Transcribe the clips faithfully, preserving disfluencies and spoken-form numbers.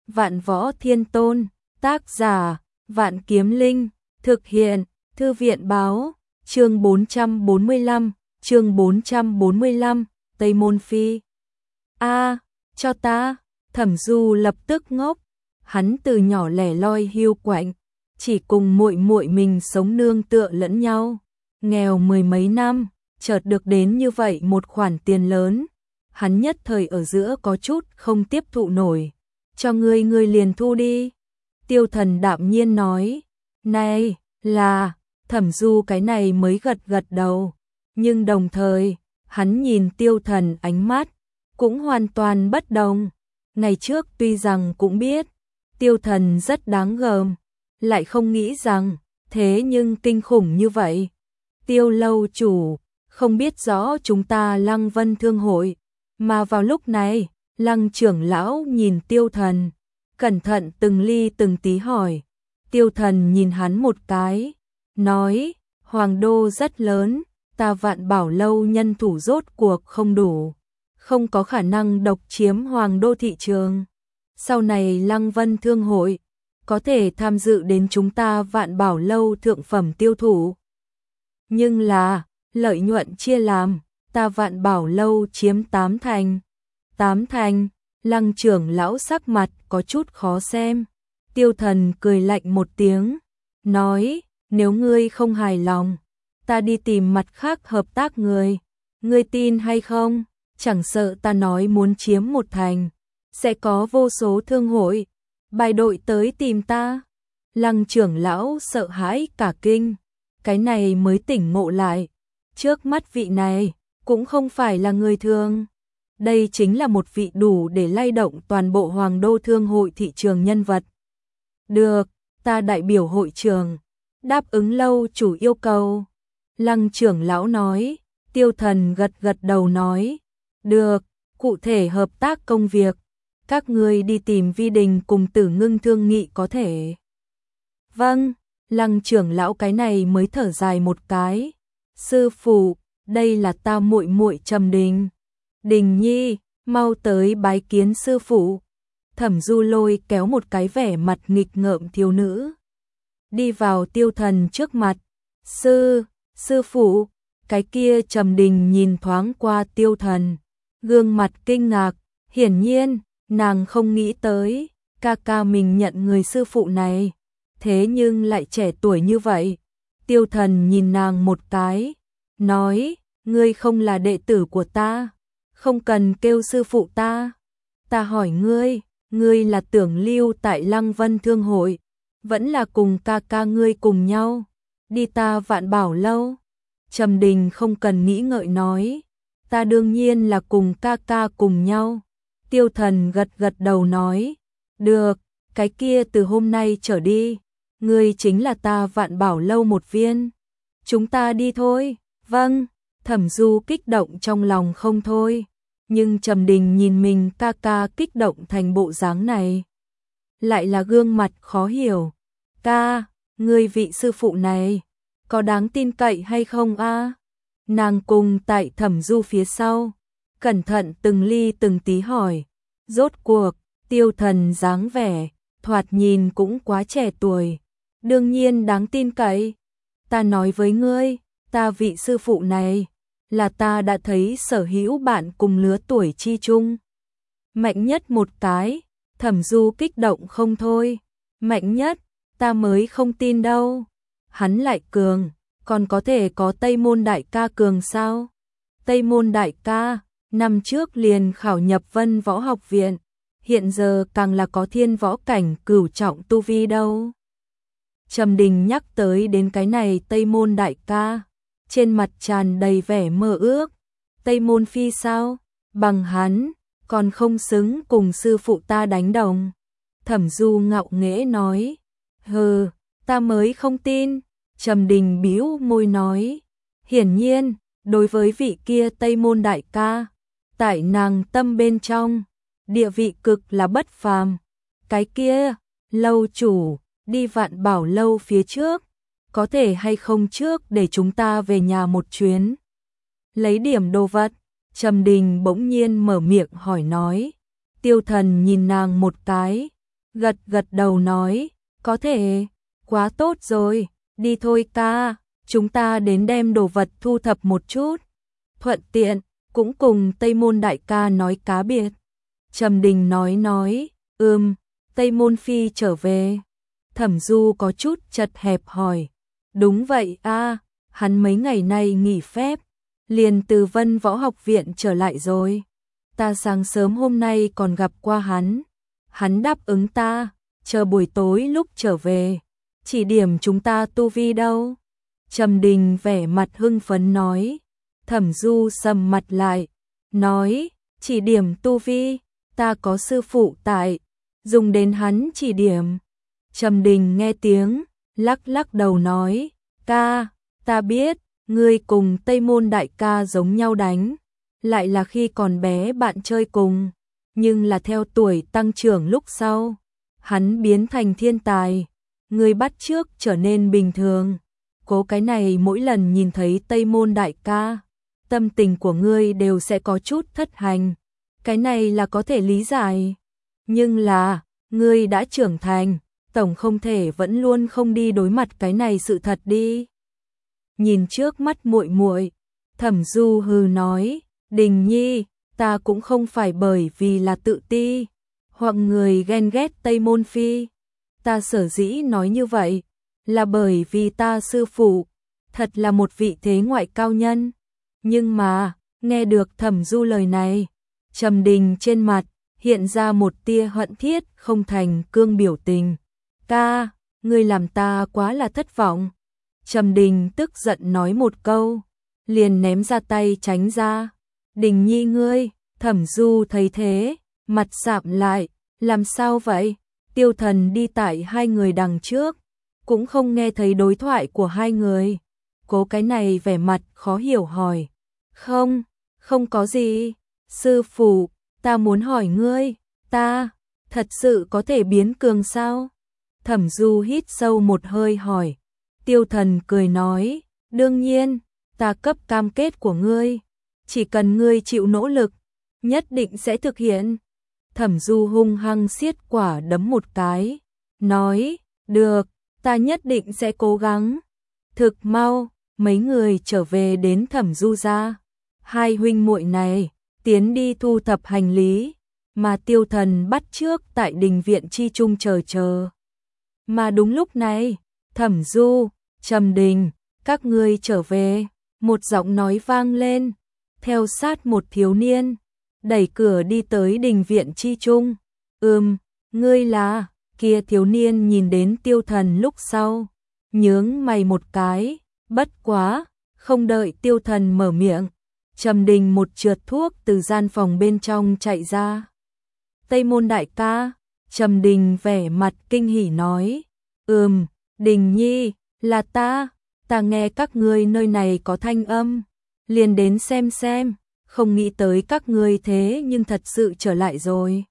Vạn Võ Thiên Tôn, tác giả, Vạn Kiếm Linh, thực hiện, Thư viện báo, chương bốn trăm bốn mươi lăm, chương bốn trăm bốn mươi lăm, Tây Môn Phi. A, cho ta, Thẩm Du lập tức ngốc, hắn từ nhỏ lẻ loi hiu quạnh, chỉ cùng muội muội mình sống nương tựa lẫn nhau, nghèo mười mấy năm, chợt được đến như vậy một khoản tiền lớn, hắn nhất thời ở giữa có chút không tiếp thụ nổi. Cho ngươi ngươi liền thu đi. Tiêu Thần đạm nhiên nói, này, là, Thẩm Du cái này mới gật gật đầu, nhưng đồng thời, hắn nhìn Tiêu Thần ánh mắt, cũng hoàn toàn bất đồng. Ngày trước tuy rằng cũng biết, Tiêu Thần rất đáng gờm, lại không nghĩ rằng, thế nhưng kinh khủng như vậy. Tiêu lâu chủ, không biết rõ chúng ta Lăng Vân Thương hội, mà vào lúc này, Lăng trưởng lão nhìn Tiêu Thần, cẩn thận từng ly từng tí hỏi. Tiêu Thần nhìn hắn một cái, nói, Hoàng đô rất lớn, ta Vạn Bảo lâu nhân thủ rốt cuộc không đủ, không có khả năng độc chiếm Hoàng đô thị trường. Sau này Lăng Vân Thương hội, có thể tham dự đến chúng ta Vạn Bảo lâu thượng phẩm tiêu thụ. Nhưng là, lợi nhuận chia làm, ta Vạn Bảo lâu chiếm tám thành. Tám thành, Lăng trưởng lão sắc mặt có chút khó xem. Tiêu Thần cười lạnh một tiếng, nói, nếu ngươi không hài lòng, ta đi tìm mặt khác hợp tác người. Ngươi tin hay không? Chẳng sợ ta nói muốn chiếm một thành, sẽ có vô số thương hội, bài đội tới tìm ta. Lăng trưởng lão sợ hãi cả kinh, cái này mới tỉnh ngộ lại. Trước mắt vị này, cũng không phải là người thường. Đây chính là một vị đủ để lay động toàn bộ Hoàng đô thương hội thị trường nhân vật. Được, ta đại biểu hội trường, đáp ứng lâu chủ yêu cầu. Lăng trưởng lão nói. Tiêu Thần gật gật đầu nói, được, cụ thể hợp tác công việc, các ngươi đi tìm Vi Đình cùng Tử Ngưng thương nghị có thể. Vâng, Lăng trưởng lão cái này mới thở dài một cái. Sư phụ, đây là ta muội muội Trầm Đình. Đình nhi, mau tới bái kiến sư phụ. Thẩm Du lôi kéo một cái vẻ mặt nghịch ngợm thiếu nữ, đi vào Tiêu Thần trước mặt. Sư, sư phụ. Cái kia Trầm Đình nhìn thoáng qua Tiêu Thần, gương mặt kinh ngạc, hiển nhiên, nàng không nghĩ tới, ca ca mình nhận người sư phụ này, thế nhưng lại trẻ tuổi như vậy. Tiêu Thần nhìn nàng một cái, nói, ngươi không là đệ tử của ta, không cần kêu sư phụ ta. Ta hỏi ngươi, ngươi là tưởng lưu tại Lăng Vân Thương hội, vẫn là cùng ca ca ngươi cùng nhau, đi ta Vạn Bảo lâu? Trầm Đình không cần nghĩ ngợi nói, ta đương nhiên là cùng ca ca cùng nhau. Tiêu Thần gật gật đầu nói, được, cái kia từ hôm nay trở đi, ngươi chính là ta Vạn Bảo lâu một viên. Chúng ta đi thôi. Vâng. Thẩm Du kích động trong lòng không thôi, nhưng Trầm Đình nhìn mình ca ca kích động thành bộ dáng này, lại là gương mặt khó hiểu. Ca, ngươi vị sư phụ này có đáng tin cậy hay không a? Nàng cùng tại Thẩm Du phía sau, cẩn thận từng ly từng tí hỏi. Rốt cuộc, Tiêu Thần dáng vẻ, thoạt nhìn cũng quá trẻ tuổi. Đương nhiên đáng tin cậy. Ta nói với ngươi, ta vị sư phụ này, là ta đã thấy sở hữu bạn cùng lứa tuổi chi chung mạnh nhất một cái. Thẩm Du kích động không thôi. Mạnh nhất, ta mới không tin đâu. Hắn lại cường, còn có thể có Tây Môn đại ca cường sao? Tây Môn đại ca, năm trước liền khảo nhập Vân Võ học viện, hiện giờ càng là có thiên võ cảnh cửu trọng tu vi đâu. Trầm Đình nhắc tới đến cái này Tây Môn đại ca, trên mặt tràn đầy vẻ mơ ước. Tây Môn Phi sao? Bằng hắn, còn không xứng cùng sư phụ ta đánh đồng. Thẩm Du ngạo nghễ nói, hừ, ta mới không tin. Trầm Đình bĩu môi nói, hiển nhiên, đối với vị kia Tây Môn đại ca, tại nàng tâm bên trong, địa vị cực là bất phàm. Cái kia, lâu chủ, đi Vạn Bảo lâu phía trước, có thể hay không trước để chúng ta về nhà một chuyến, lấy điểm đồ vật? Trầm Đình bỗng nhiên mở miệng hỏi nói. Tiêu Thần nhìn nàng một cái, gật gật đầu nói, có thể, quá tốt rồi, đi thôi ca, chúng ta đến đem đồ vật thu thập một chút. Thuận tiện, cũng cùng Tây Môn đại ca nói cá biệt. Trầm Đình nói nói, ừm, Tây Môn Phi trở về. Thẩm Du có chút chật hẹp hỏi, đúng vậy a, hắn mấy ngày nay nghỉ phép, liền từ Vân Võ Học Viện trở lại rồi. Ta sáng sớm hôm nay còn gặp qua hắn, hắn đáp ứng ta, chờ buổi tối lúc trở về, chỉ điểm chúng ta tu vi đâu. Trầm Đình vẻ mặt hưng phấn nói. Thẩm Du sầm mặt lại, nói, chỉ điểm tu vi, ta có sư phụ tại, dùng đến hắn chỉ điểm. Trầm Đình nghe tiếng, lắc lắc đầu nói, ca, ta biết, ngươi cùng Tây Môn đại ca giống nhau đánh, lại là khi còn bé bạn chơi cùng, nhưng là theo tuổi tăng trưởng lúc sau, hắn biến thành thiên tài, ngươi bắt chước trở nên bình thường. Cố cái này mỗi lần nhìn thấy Tây Môn đại ca, tâm tình của ngươi đều sẽ có chút thất hành, cái này là có thể lý giải. Nhưng là, ngươi đã trưởng thành, tổng không thể vẫn luôn không đi đối mặt cái này sự thật đi. Nhìn trước mắt muội muội, Thẩm Du hừ nói, Đình Nhi, ta cũng không phải bởi vì là tự ti, hoặc người ghen ghét Tây Môn Phi. Ta sở dĩ nói như vậy, là bởi vì ta sư phụ, thật là một vị thế ngoại cao nhân. Nhưng mà, nghe được Thẩm Du lời này, Trầm Đình trên mặt hiện ra một tia hận thiết không thành cương biểu tình. Ca, ngươi làm ta quá là thất vọng. Trầm Đình tức giận nói một câu, liền ném ra tay tránh ra. Đình Nhi ngươi, Thẩm Du thấy thế, mặt sạm lại, làm sao vậy? Tiêu Thần đi tại hai người đằng trước, cũng không nghe thấy đối thoại của hai người. Cố cái này vẻ mặt khó hiểu hỏi, không, không có gì, sư phụ, ta muốn hỏi ngươi, ta, thật sự có thể biến cường sao? Thẩm Du hít sâu một hơi hỏi. Tiêu Thần cười nói, đương nhiên, ta cấp cam kết của ngươi, chỉ cần ngươi chịu nỗ lực, nhất định sẽ thực hiện. Thẩm Du hung hăng siết quả đấm một cái, nói, được, ta nhất định sẽ cố gắng. Thực mau, mấy người trở về đến Thẩm Du gia. Hai huynh muội này tiến đi thu thập hành lý, mà Tiêu Thần bắt trước tại đình viện chi trung chờ chờ. Mà đúng lúc này, Thẩm Du, Trầm Đình, các ngươi trở về, một giọng nói vang lên, theo sát một thiếu niên, đẩy cửa đi tới đình viện chi trung. Ừm, ngươi là, kia thiếu niên nhìn đến Tiêu Thần lúc sau, nhướng mày một cái, bất quá, không đợi Tiêu Thần mở miệng, Trầm Đình một trượt thuốc từ gian phòng bên trong chạy ra. Tây Môn đại ca, Trầm Đình vẻ mặt kinh hỉ nói, ừm, Đình Nhi, là ta, ta nghe các ngươi nơi này có thanh âm, liền đến xem xem, không nghĩ tới các ngươi thế nhưng thật sự trở lại rồi.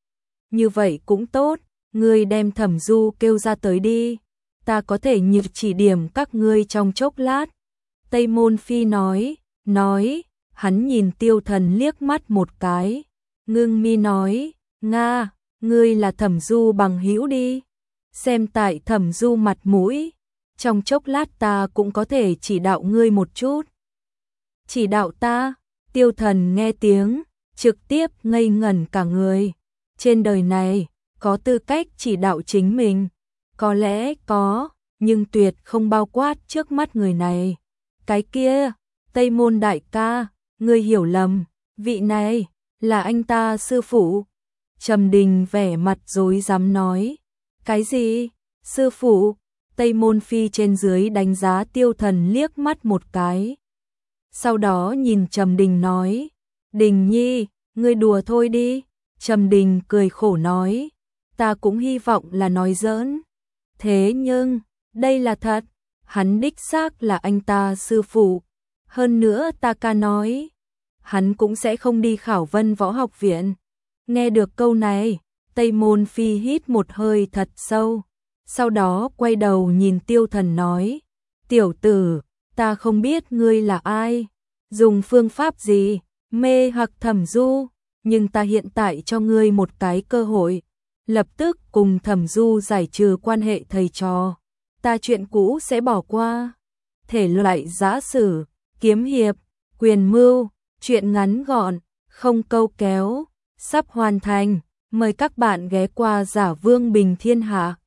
Như vậy cũng tốt, ngươi đem Thẩm Du kêu ra tới đi, ta có thể như chỉ điểm các ngươi trong chốc lát. Tây Môn Phi nói, nói, hắn nhìn Tiêu Thần liếc mắt một cái, ngưng mi nói, Nga, ngươi là Thẩm Du bằng hữu đi, xem tại Thẩm Du mặt mũi, trong chốc lát ta cũng có thể chỉ đạo ngươi một chút. Chỉ đạo ta? Tiêu Thần nghe tiếng, trực tiếp ngây ngẩn cả người. Trên đời này, có tư cách chỉ đạo chính mình, có lẽ có, nhưng tuyệt không bao quát trước mắt người này. Cái kia, Tây Môn đại ca, ngươi hiểu lầm, vị này là anh ta sư phụ. Trầm Đình vẻ mặt rối rắm nói, cái gì? Sư phụ? Tây Môn Phi trên dưới đánh giá Tiêu Thần liếc mắt một cái. Sau đó nhìn Trầm Đình nói, Đình Nhi, ngươi đùa thôi đi. Trầm Đình cười khổ nói, ta cũng hy vọng là nói giỡn. Thế nhưng, đây là thật, hắn đích xác là anh ta sư phụ. Hơn nữa ta ca nói, hắn cũng sẽ không đi khảo Vân Võ Học Viện. Nghe được câu này, Tây Môn Phi hít một hơi thật sâu. Sau đó quay đầu nhìn Tiêu Thần nói, tiểu tử, ta không biết ngươi là ai, dùng phương pháp gì, mê hoặc Thẩm Du, nhưng ta hiện tại cho ngươi một cái cơ hội, lập tức cùng Thẩm Du giải trừ quan hệ thầy trò. Ta chuyện cũ sẽ bỏ qua. Thể loại giã sử, kiếm hiệp, quyền mưu, truyện ngắn gọn, không câu kéo, sắp hoàn thành. Mời các bạn ghé qua Giả Vương Bình Thiên Hạ.